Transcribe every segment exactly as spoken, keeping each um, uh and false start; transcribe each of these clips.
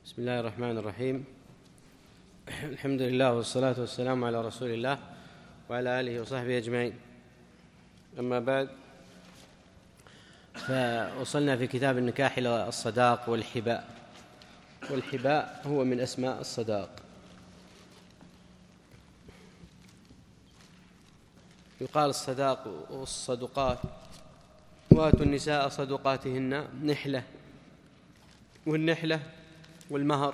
بسم الله الرحمن الرحيم. الحمد لله والصلاة والسلام على رسول الله وعلى آله وصحبه أجمعين. أما بعد، فوصلنا في كتاب النكاح إلى الصداق والحباء، والحباء هو من أسماء الصداق. يقال الصداق والصدقات، وآتوا النساء صدقاتهن نحلة، والنحلة والمهر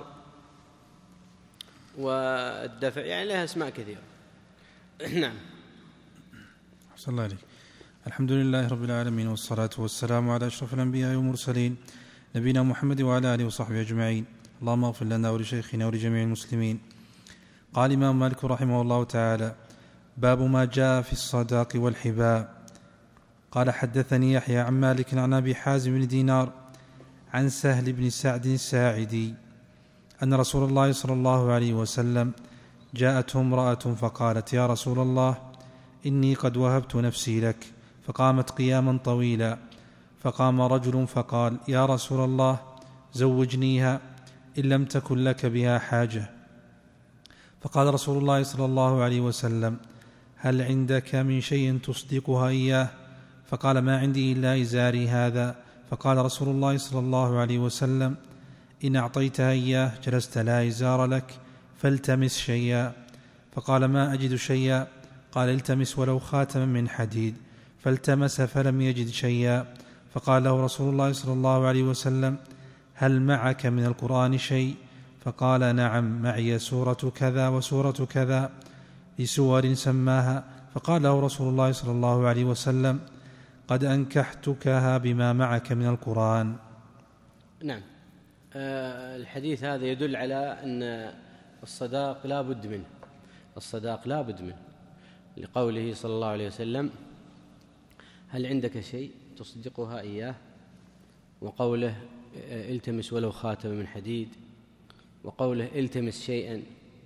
والدفع، يعني لها أسماء كثيرة. نعم. صلى الله عليه. الحمد لله رب العالمين، والصلاة والسلام على أشرف الأنبياء والمرسلين نبينا محمد وعلى آله وصحبه أجمعين. اللهم اغفر لنا ولشيخنا ولجميع المسلمين. قال الإمام مالك رحمه الله تعالى: باب ما جاء في الصداق والحباء. قال: حدثني يحيى عن مالك عن أبي حازم بن دينار عن سهل بن سعد الساعدي أن رسول الله صلى الله عليه وسلم جاءته امرأة فقالت: يا رسول الله، إني قد وهبت نفسي لك. فقامت قياما طويلا، فقام رجل فقال: يا رسول الله، زوجنيها إن لم تكن لك بها حاجة. فقال رسول الله صلى الله عليه وسلم: هل عندك من شيء تصدقها إياه؟ فقال: ما عندي إلا إزاري هذا. فقال رسول الله صلى الله عليه وسلم: إن أعطيتها إياه جلست لا إزار لك، فالتمس شيئا. فقال: ما أجد شيئا. قال: التمس ولو خاتما من حديد. فالتمس فلم يجد شيئا. فقال له رسول الله صلى الله عليه وسلم: هل معك من القرآن شيء؟ فقال: نعم، معي سورة كذا وسورة كذا، لسور سماها. فقال له رسول الله صلى الله عليه وسلم: قد أنكحتكها بما معك من القرآن. نعم. آه الحديث هذا يدل على أن الصداق لا بد منه، الصداق لا بد منه، لقوله صلى الله عليه وسلم: هل عندك شيء تصدقها إياه؟ وقوله: التمس ولو خاتم من حديد، وقوله: التمس شيئا،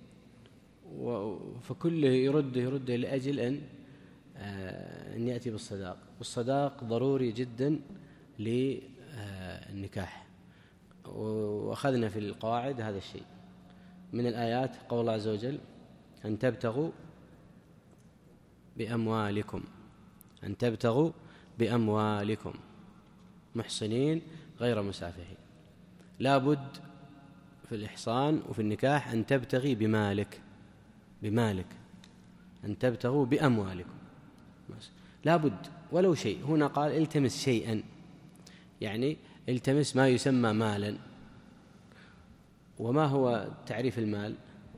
فكله يرد يرد لأجل أن أن يأتي بالصداق. والصداق ضروري جدا للنكاح، وأخذنا في القواعد هذا الشيء من الآيات. قول الله عز وجل: أن تبتغوا بأموالكم، أن تبتغوا بأموالكم محصنين غير مسافحين. لا بد في الإحصان وفي النكاح أن تبتغي بمالك، بمالك أن تبتغوا بأموالكم، لا بد ولو شيء. هنا قال: التمس شيئا، يعني التمس ما يسمى مالا. وما هو تعريف المال؟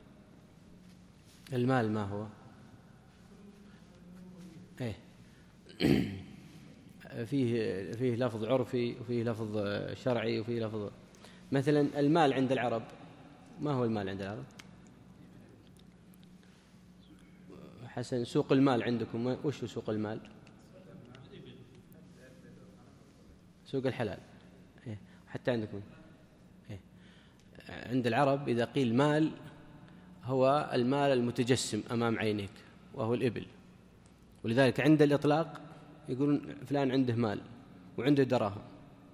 المال ما هو؟ إيه؟ فيه فيه لفظ عرفي، وفيه لفظ شرعي، وفيه لفظ. مثلا المال عند العرب، ما هو المال عند العرب؟ حسن، سوق المال عندكم وش هو سوق المال؟ سوق الحلال. إيه؟ حتى عندكم إيه؟ عند العرب إذا قيل مال هو المال المتجسم أمام عينيك، وهو الإبل. ولذلك عند الإطلاق يقولون فلان عنده مال وعنده دراهم،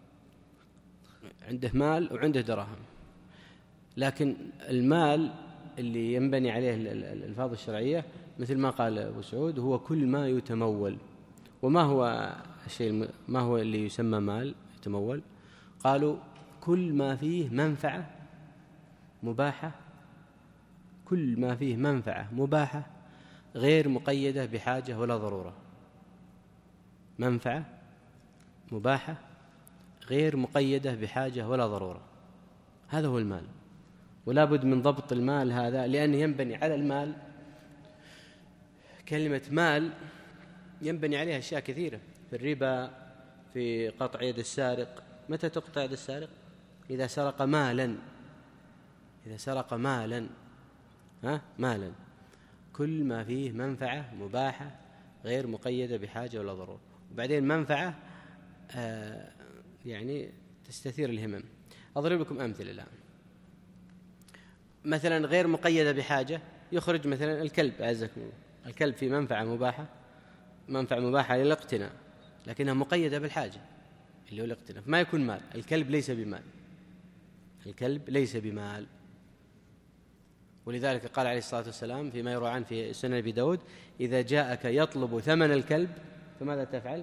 عنده مال وعنده دراهم. لكن المال اللي ينبني عليه الألفاظ الشرعية مثل ما قال أبو سعود هو كل ما يتمول. وما هو الشيء ما هو اللي يسمى مال يتمول؟ قالوا: كل ما فيه منفعة مباحة، كل ما فيه منفعة مباحة غير مقيدة بحاجة ولا ضرورة. منفعة مباحة غير مقيدة بحاجة ولا ضرورة، هذا هو المال. ولا بد من ضبط المال هذا، لأنه ينبني على المال. كلمة مال ينبني عليها أشياء كثيرة، في الربا، في قطع يد السارق. متى تقطع يد السارق؟ إذا سرق مالا، إذا سرق مالا ها مالا. كل ما فيه منفعة مباحة غير مقيدة بحاجة ولا ضرورة. وبعدين منفعة آه يعني تستثير الهمم. أضرب لكم أمثلة الآن. مثلا غير مقيدة بحاجة، يخرج مثلا الكلب، أعزكم الله، الكلب فيه منفعة مباحة، منفعة مباحة للاقتناء، لكنها مقيدة بالحاجة اللي هو الاقتناء، ما يكون مال. الكلب ليس بمال، الكلب ليس بمال. ولذلك قال عليه الصلاة والسلام فيما يروى عنه في سنن أبي داود: إذا جاءك يطلب ثمن الكلب فماذا تفعل؟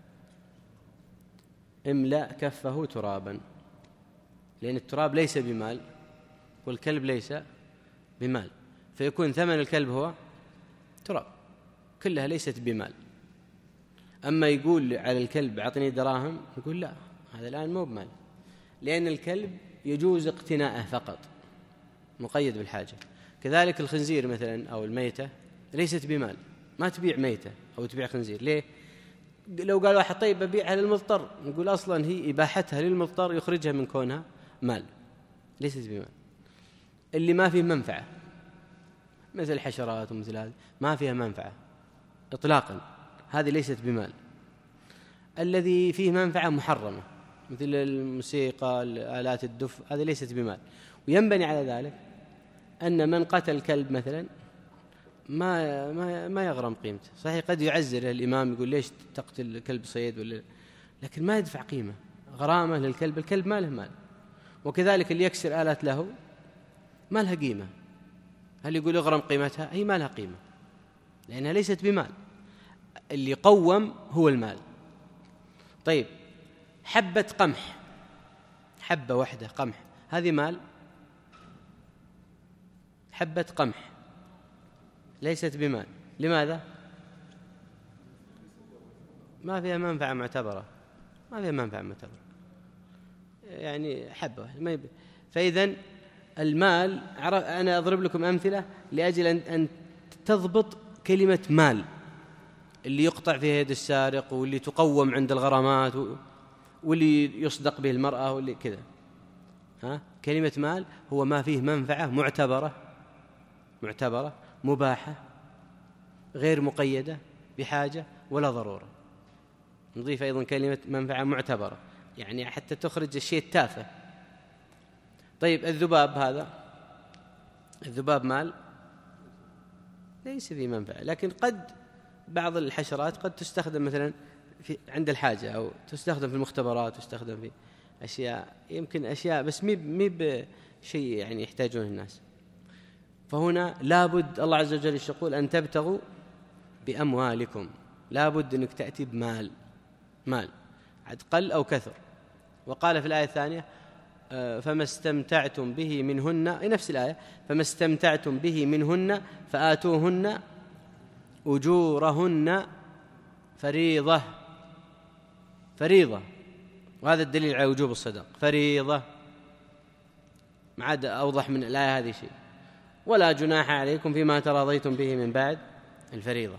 املأ كفه ترابا، لأن التراب ليس بمال والكلب ليس بمال، فيكون ثمن الكلب هو تراب، كلها ليست بمال. أما يقول على الكلب أعطني دراهم، يقول لا، هذا الآن مو بمال، لأن الكلب يجوز اقتناءه فقط، مقيد بالحاجة. كذلك الخنزير مثلا أو الميتة ليست بمال، ما تبيع ميتة أو تبيع خنزير. ليه؟ لو قال واحد طيب ببيعها للمضطر، نقول أصلا هي إباحتها للمضطر يخرجها من كونها مال، ليست بمال. اللي ما فيه منفعة مثل الحشرات ومثل هذه ما فيها منفعة إطلاقا، هذه ليست بمال. الذي فيه منفعة محرمة مثل الموسيقى، الآلات الدف، هذه ليست بمال. وينبني على ذلك أن من قتل كلب مثلا ما ما ما يغرم قيمته. صحيح قد يعزر الإمام يقول ليش تقتل كلب صيد ولا، لكن ما يدفع قيمة غرامة للكلب، الكلب ما له مال. وكذلك اللي يكسر آلات له ما لها قيمة، هل يقول يغرم قيمتها؟ هي ما لها قيمة لأنها ليست بمال. اللي قوم هو المال. طيب حبة قمح، حبة واحدة قمح، هذه مال؟ حبة قمح ليست بمال. لماذا؟ ما فيها منفعة معتبرة، ما فيها منفعة معتبرة، يعني حبة ما يب... فإذن المال، أنا أضرب لكم أمثلة لأجل أن تضبط كلمة مال، اللي يقطع فيها يد السارق، واللي تقوم عند الغرامات، واللي يصدق به المرأة، واللي كذا. ها؟ كلمة مال هو ما فيه منفعة معتبرة، معتبرة مباحة غير مقيدة بحاجة ولا ضرورة. نضيف أيضا كلمة منفعة معتبرة، يعني حتى تخرج الشيء التافه. طيب الذباب، هذا الذباب مال؟ ليس فيه منفعة، لكن قد بعض الحشرات قد تستخدم مثلا في عند الحاجة، أو تستخدم في المختبرات، تستخدم في أشياء، يمكن أشياء بس مي مي بشيء يعني يحتاجون الناس. فهنا لابد الله عز وجل يقول أن تبتغوا بأموالكم، لابد أنك تأتي بمال، مال عد قل أو كثر. وقال في الآية الثانية: فما استمتعتم به منهن، نفس الآية: فما استمتعتم به منهن فآتوهن أجورهن فريضة. فريضة، وهذا الدليل على وجوب الصدق، فريضة، ما عاد أوضح من الآية هذه شيء. ولا جناح عليكم فيما تراضيتم به من بعد الفريضة.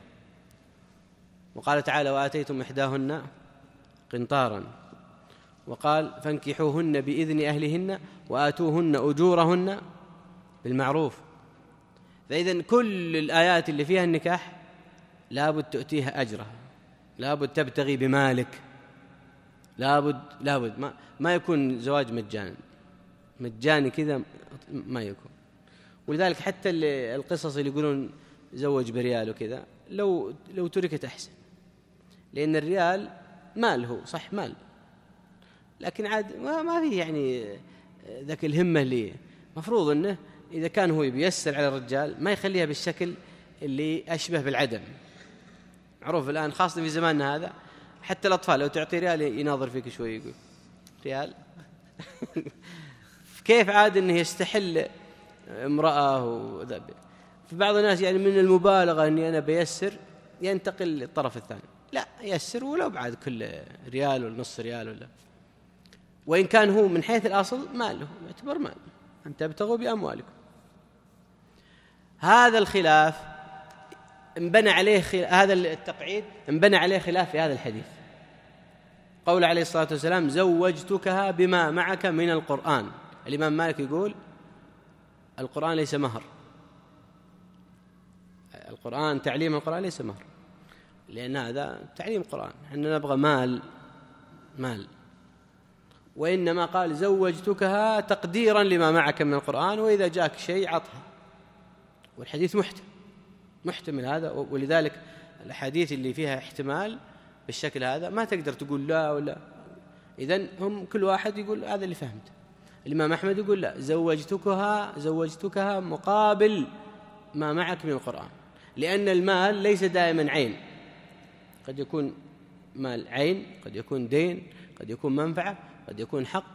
وقال تعالى: وآتيتم إحداهن قنطارا. وقال: فانكحوهن بإذن أهلهن وآتوهن أجورهن بالمعروف. فإذن كل الآيات اللي فيها النكاح لابد تؤتيها أجرها، لابد تبتغي بمالك، لابد لابد ما, ما يكون زواج مجاني مجاني كذا، ما يكون. ولذلك حتى القصص اللي يقولون زوج بريال وكذا، لو لو تركت أحسن، لأن الريال مال، هو صح مال، لكن عاد ما فيه يعني ذاك الهمة اللي مفروض أنه إذا كان هو بيسر على الرجال ما يخليها بالشكل اللي أشبه بالعدم. معروف الآن خاصة في زماننا هذا، حتى الأطفال لو تعطي ريال يناظر فيك شوي، يقول ريال كيف عاد أنه يستحل امرأة وذا. في بعض الناس يعني من المبالغة أني أنا بيسر ينتقل للطرف الثاني، لا يسر ولو بعد كل ريال ولا نص ريال، ولا وإن كان هو من حيث الأصل ماله يعتبر مال، أن تبتغوا بأموالكم. هذا الخلاف انبنى عليه خل... هذا التقعيد انبنى عليه خلاف في هذا الحديث. قول عليه الصلاة والسلام: زوجتكها بما معك من القرآن. الإمام مالك يقول القرآن ليس مهر، القرآن تعليم القرآن ليس مهر، لأن هذا تعليم القرآن، إحنا نبغى مال مال. وإنما قال زوجتكها تقديرا لما معك من القرآن، وإذا جاك شيء عطها. والحديث محتمل محتمل هذا، ولذلك الحديث اللي فيها احتمال بالشكل هذا ما تقدر تقول لا ولا. إذن هم كل واحد يقول هذا اللي فهمته. الإمام أحمد يقول لا، زوجتكها زوجتكها مقابل ما معك من القرآن، لأن المال ليس دائما عين، قد يكون مال عين، قد يكون دين، قد يكون منفعة، قد يكون حق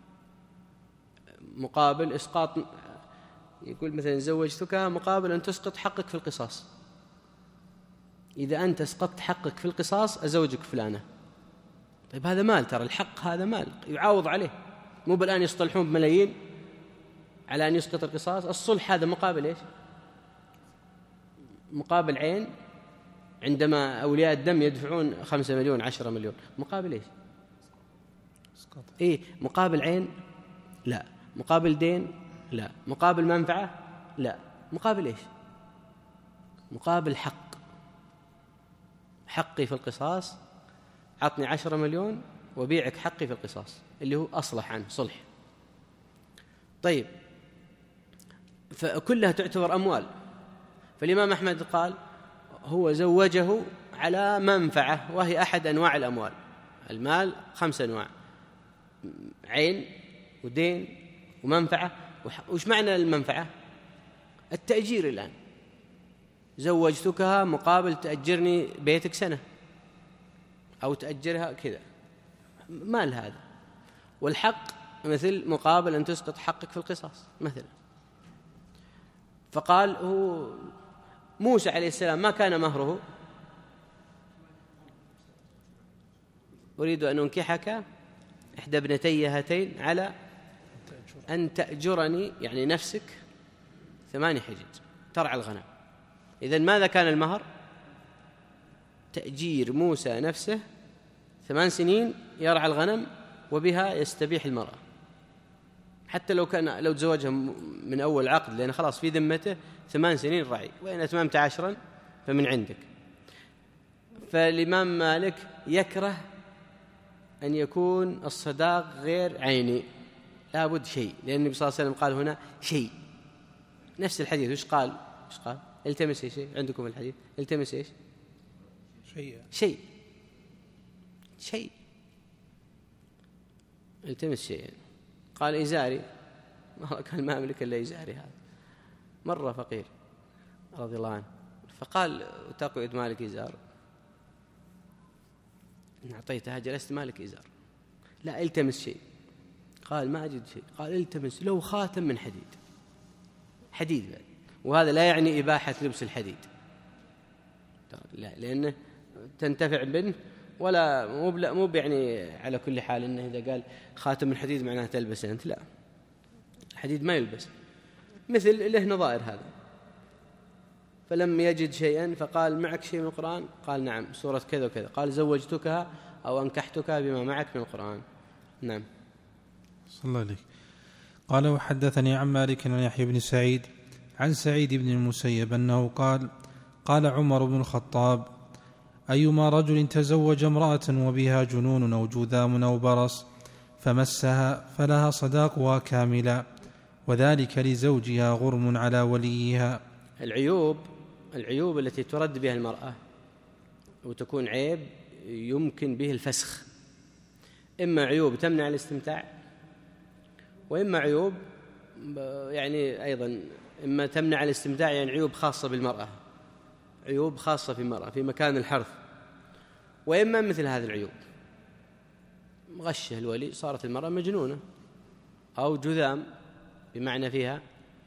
مقابل إسقاط. يقول مثلا زوجتكها مقابل أن تسقط حقك في القصاص، إذا أنت اسقطت حقك في القصاص أزوجك فلانة. طيب هذا مال، ترى الحق هذا مال يعاوض عليه، مو بالآن يصطلحون بملايين على أن يسقط القصاص. الصلح هذا مقابل إيش؟ مقابل عين. عندما أولياء الدم يدفعون خمسة مليون عشرة مليون، مقابل إيش؟ إيه، مقابل عين؟ لا. مقابل دين؟ لا. مقابل منفعة؟ لا. مقابل إيش؟ مقابل حق. حقي في القصاص، عطني عشرة مليون وبيعك حقي في القصاص، اللي هو أصلح عنه صلح. طيب، فكلها تعتبر أموال. فالإمام أحمد قال هو زوجه على منفعة، وهي أحد أنواع الأموال. المال خمس أنواع: عين ودين ومنفعة. وش معنى المنفعة؟ التأجير. الآن زوجتكها مقابل تأجرني بيتك سنة، أو تأجرها كذا، مال هذا. والحق مثل مقابل أن تسقط حقك في القصاص مثلا. فقال هو موسى عليه السلام ما كان مهره أريد أن أنكحك إحدى ابنتي هاتين على أن تأجرني، يعني نفسك، ثماني حجج ترعى الغنم. إذن ماذا كان المهر؟ تأجير موسى نفسه ثمان سنين يرعى الغنم، وبها يستبيح المرأة، حتى لو كان لو تزوجها من أول عقد، لأن خلاص في ذمته ثمان سنين رعي، وإن أتممت عشرا فمن عندك. فالإمام مالك يكره أن يكون الصداق غير عيني، لابد شيء، لأن النبي صلى الله عليه وسلم قال هنا شيء. نفس الحديث وش قال؟ وش قال؟ التمس شيء. عندكم الحديث التمس إيش؟ شيء شيء شيء التمس شيئا. قال إزاري، ما كان ما أملك إلا إزاري، هذا مرة فقير رضي الله عنه. فقال تقعد مالك إزار؟ إن أعطيتها جلست مالك إزار. لا، التمس شيء. قال ما أجد شيء. قال التمس لو خاتم من حديد. حديد بعد. وهذا لا يعني إباحة لبس الحديد، لا، لأنه تنتفع منه، ولا مو مو يعني على كل حال إنه إذا قال خاتم من حديد معناه تلبس أنت، لا، الحديد ما يلبس. مثل له نظائر هذا. فلم يجد شيئا فقال معك شيء من القرآن؟ قال نعم، سورة كذا وكذا. قال زوجتكها أو أنكحتك بما معك من القرآن. نعم. صلى الله عليه. قال وحدثني عن مالك عن يحيى بن سعيد عن سعيد بن المسيب أنه قال قال عمر بن الخطاب أيما رجل تزوج امرأة وبها جنون أو جذام أو برص فمسها فلها صداقها كاملا، وذلك لزوجها غرم على وليها. العيوب العيوب التي ترد بها المرأة وتكون عيب يمكن به الفسخ، إما عيوب تمنع الاستمتاع، وإما عيوب يعني أيضا إما تمنع الاستمتاع، يعني عيوب خاصة بالمرأة، عيوب خاصة في المرأة في مكان الحرث، وإما مثل هذه العيوب غشه الولي صارت المرأة مجنونة، أو جذام بمعنى فيها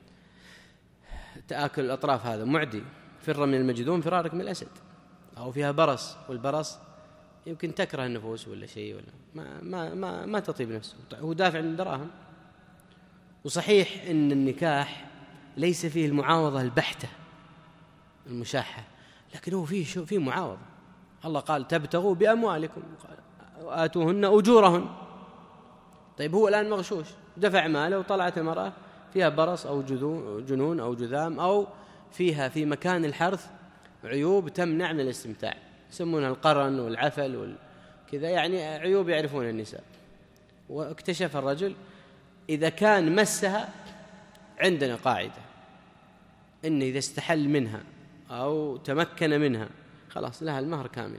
تآكل الأطراف، هذا معدي، فر من المجذوم فرارك من الأسد، أو فيها برص، والبرص يمكن تكره النفوس ولا شيء، ولا ما ما ما, ما تطيب نفسه، هو دافع من دراهم. وصحيح أن النكاح ليس فيه المعاوضة البحتة المشاحة، لكن هو فيه شو فيه معاوضة. الله قال تبتغوا بأموالكم وآتوهن أجورهن. طيب هو الآن مغشوش، دفع ماله وطلعت المرأة فيها برص أو جنون أو جذام، أو فيها في مكان الحرث عيوب تمنع من الاستمتاع، يسمونها القرن والعفل والكذا، يعني عيوب يعرفون النساء. واكتشف الرجل إذا كان مسها، عندنا قاعدة إن إذا استحل منها أو تمكن منها خلاص لها المهر كاملا.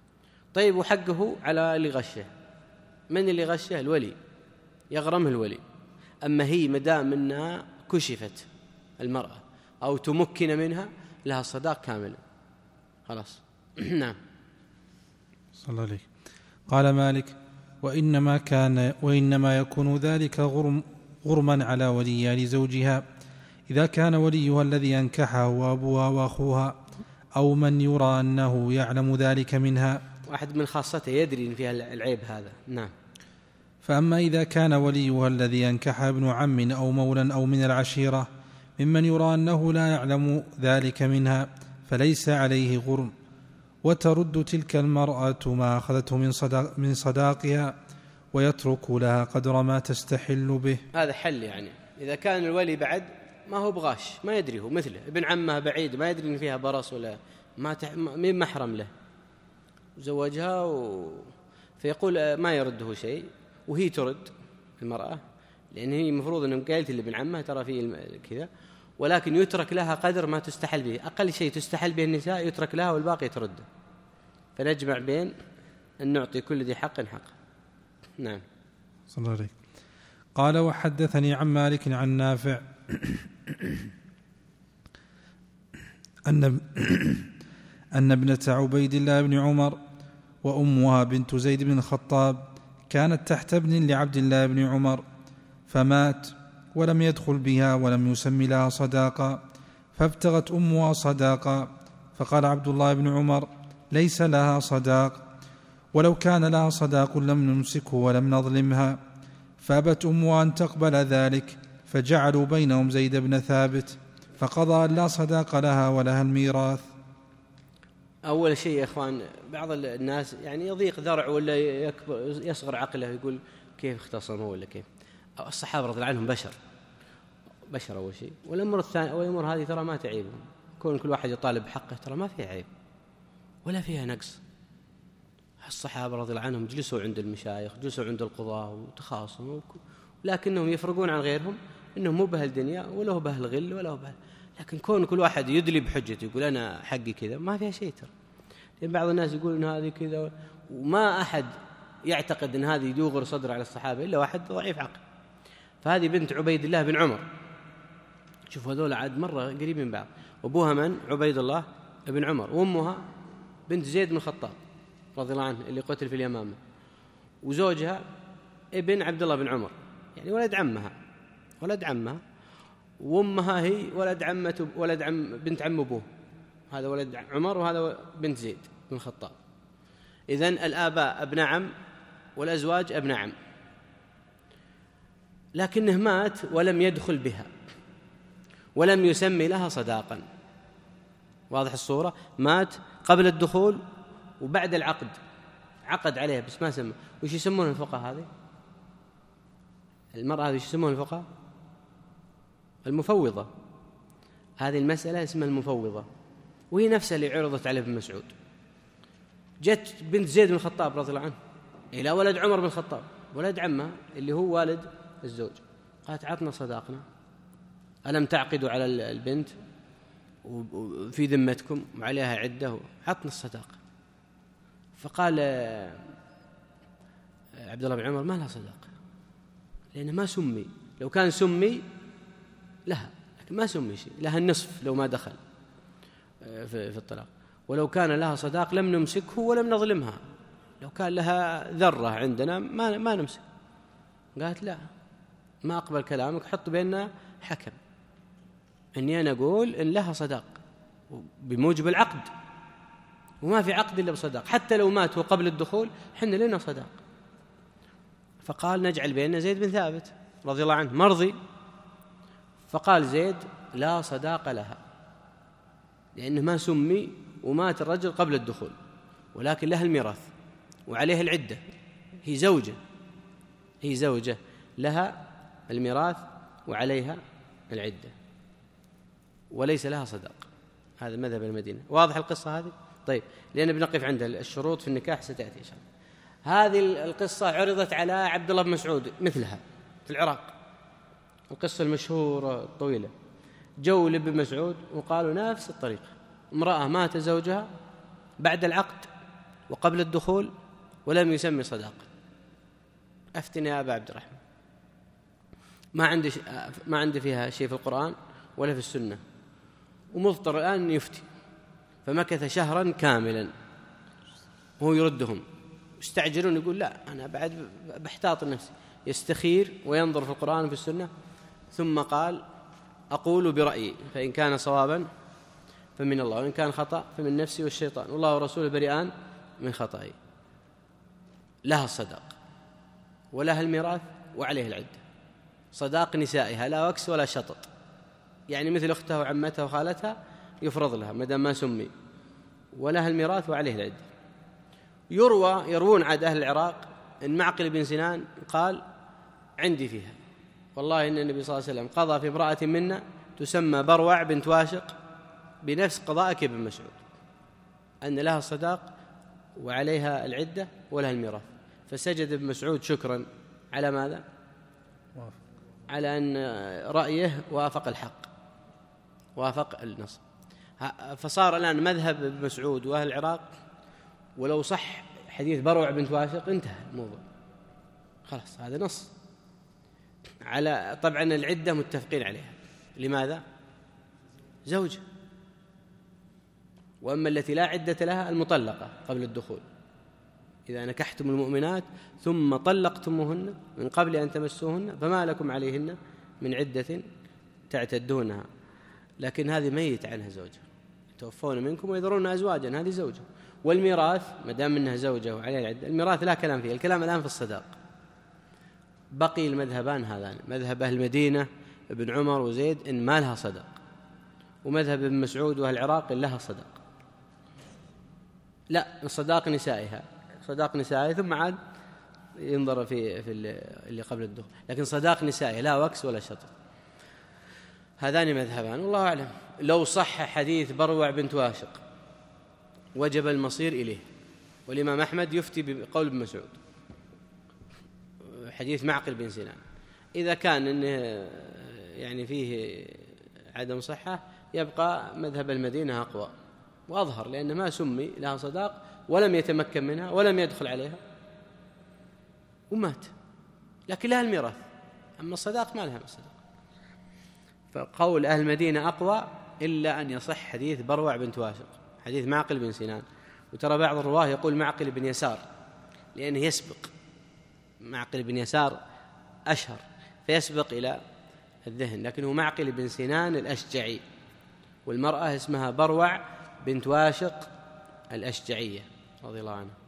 طيب وحقه على اللي غشه، من اللي غشه؟ الولي، يغرمه الولي. أما هي مدام أنها كشفت المرأة أو تمكن منها لها الصداق كاملا خلاص. نعم. صلى الله عليه. قال مالك: وإنما كان وإنما يكون ذلك غرم غرما على وليها لزوجها إذا كان وليها الذي أنكحها وأبوها وأخوها أو من يرى أنه يعلم ذلك منها، واحد من خاصته يدري إن فيها العيب هذا. نعم. فأما إذا كان وليها الذي أنكحها ابن عم أو مولى أو من العشيرة ممن يرى أنه لا يعلم ذلك منها فليس عليه غرم، وترد تلك المرأة ما أخذته من, صداق من صداقها ويترك لها قدر ما تستحل به. هذا حل، يعني إذا كان الولي بعد ما هو بغاش، ما يدري، هو مثله ابن عمه بعيد ما يدري إن فيها برص ولا ما تح... مين محرم له، زوجها و... فيقول ما يرده شيء وهي ترد المرأة، لأن هي مفروض أنهم قالت اللي ابن عمه ترى فيه كذا، ولكن يترك لها قدر ما تستحل به، أقل شيء تستحل به النساء يترك لها والباقي ترده، فنجمع بين أن نعطي كل ذي حق حق. نعم. صلى الله عليه. قال: وحدثني عن مالك عن نافع أن أن ابنة عبيد الله بن عمر وأمها بنت زيد بن الخطاب كانت تحت ابن لعبد الله بن عمر فمات ولم يدخل بها ولم يسمي لها صداقا، فابتغت أمها صداقا، فقال عبد الله بن عمر: ليس لها صداق، ولو كان لها صداق لم نمسكه ولم نظلمها، فأبت أمها أن تقبل ذلك، فجعلوا بينهم زيد بن ثابت فقضى أن لا صداق لها ولها الميراث. أول شيء يا إخوان، بعض الناس يعني يضيق ذرع ولا يكبر يصغر عقله يقول كيف اختصموا ولا كيف. الصحابة رضي الله عنهم بشر بشر أول شيء، والأمر الثاني والأمور هذه ترى ما تعيبهم، كون كل واحد يطالب بحقه ترى ما فيها عيب ولا فيها نقص. الصحابة رضي الله عنهم جلسوا عند المشايخ، جلسوا عند القضاة وتخاصموا، لكنهم يفرقون عن غيرهم إنهم مو بأهل الدنيا ولا هو بأهل الغل ولا هو بأهل، لكن كون كل واحد يدلي بحجته يقول أنا حقي كذا ما فيها شيء ترى. لأن بعض الناس يقول إن هذه كذا، وما أحد يعتقد إن هذه يدوغر صدر على الصحابة إلا واحد ضعيف عقل. فهذه بنت عبيد الله بن عمر، شوفوا هذول عاد مرة قريب من بعض، أبوها من؟ عبيد الله بن عمر، وأمها بنت زيد بن الخطاب رضي الله عنه اللي قتل في اليمامة، وزوجها ابن عبد الله بن عمر، يعني ولد عمها ولد عمها، وأمها هي ولد عمة ولد عم بنت عم أبوه، هذا ولد عمر وهذا بنت زيد بن الخطاب. إذن الآباء ابن عم والأزواج ابن عم، لكنه مات ولم يدخل بها ولم يسمي لها صداقا. واضح الصورة؟ مات قبل الدخول وبعد العقد عقد عليها بس ما سمى. وش يسمون الفقهاء هذه؟ المرأة هذه وش يسمون الفقهاء؟ المفوضة. هذه المسألة اسمها المفوضة، وهي نفسها اللي عرضت عليه ابن مسعود. جت بنت زيد بن الخطاب رضي الله عنه إلى ولد عمر بن الخطاب ولد عمه اللي هو والد الزوج، قالت عطنا صداقنا، ألم تعقدوا على البنت وفي ذمتكم وعليها عدة، عطنا الصداقة. فقال عبد الله بن عمر ما لها صداقة لأنه ما سمي، لو كان سمي لها لكن ما سمي شيء، لها النصف لو ما دخل في الطلاق، ولو كان لها صداق لم نمسكه ولم نظلمها، لو كان لها ذرة عندنا ما ما نمسك. قالت لا ما أقبل كلامك، حط بيننا حكم إني أنا أقول إن لها صداق بموجب العقد، وما في عقد إلا بصداق، حتى لو مات قبل الدخول حنا لنا صداق. فقال نجعل بيننا زيد بن ثابت رضي الله عنه مرضي. فقال زيد لا صداق لها لأنه ما سمي ومات الرجل قبل الدخول، ولكن لها الميراث وعليها العدة، هي زوجة هي زوجة لها الميراث وعليها العدة وليس لها صداق. هذا مذهب المدينة. واضح القصة هذه؟ طيب، لأن بنقف عند الشروط في النكاح ستأتي إن شاء الله. هذه القصة عرضت على عبد الله بن مسعود مثلها في العراق، القصة المشهورة الطويلة. جو لابن مسعود وقالوا نفس الطريقة، امرأة مات زوجها بعد العقد وقبل الدخول ولم يسمي صداقة، أفتني يا أبا عبد الرحمن. ما عنده ما عنده فيها شيء في القرآن ولا في السنة، ومضطر الآن يفتي، فمكث شهرا كاملا وهو يردهم، يستعجلون، يقول لا أنا بعد بحتاط نفسي، يستخير وينظر في القرآن وفي السنة، ثم قال أقول برأيي فإن كان صوابا فمن الله وإن كان خطأ فمن نفسي والشيطان والله ورسوله بريئان من خطئي. لها الصداق ولها الميراث وعليه العدة. صداق نسائها لا وكس ولا شطط، يعني مثل أختها وعمتها وخالتها يفرض لها ما دام ما سمي، ولها الميراث وعليه العدة. يروى يروون عاد أهل العراق إن معقل بن سنان قال عندي فيها والله إن النبي صلى الله عليه وسلم قضى في امرأة منا تسمى بروع بنت واشق بنفس قضاءك ابن مسعود، أن لها الصداق وعليها العدة ولها الميراث. فسجد ابن مسعود شكرا على ماذا؟ على أن رأيه وافق الحق، وافق النص. فصار الآن مذهب ابن مسعود وأهل العراق ولو صح حديث بروع بنت واشق انتهى الموضوع، خلاص هذا نص على. طبعا العدة متفقين عليها، لماذا؟ زوجة. وأما التي لا عدة لها المطلقة قبل الدخول، إذا نكحتم المؤمنات ثم طلقتموهن من قبل أن تمسوهن فما لكم عليهن من عدة تعتدونها. لكن هذه ميت عنها زوجة، توفون منكم ويذرون أزواجا، هذه زوجة. والميراث ما دام منها زوجة وعليها العدة، الميراث لا كلام فيه، الكلام الآن في الصداق. بقي المذهبان هذان، مذهب أهل المدينة ابن عمر وزيد إن ما لها صداق، ومذهب ابن مسعود وأهل العراق إن لها صداق. لا، صداق نسائها، صداق نسائها ثم عاد ينظر في في اللي قبل الدخول، لكن صداق نسائها لا وكس ولا شطط. هذان مذهبان والله أعلم. لو صح حديث بروع بنت واشق وجب المصير إليه، والإمام أحمد يفتي بقول ابن مسعود حديث معقل بن سنان. إذا كان إنه يعني فيه عدم صحة يبقى مذهب المدينة أقوى وأظهر، لأنه ما سمي لها صداق ولم يتمكن منها ولم يدخل عليها ومات، لكن لها الميراث، أما الصداق ما لها الصداق. فقول أهل المدينة أقوى إلا أن يصح حديث بروع بنت واشق، حديث معقل بن سنان. وترى بعض الرواه يقول معقل بن يسار لأنه يسبق، معقل بن يسار أشهر فيسبق إلى الذهن، لكنه معقل بن سنان الأشجعي، والمرأة اسمها بروع بنت واشق الأشجعية رضي الله عنها.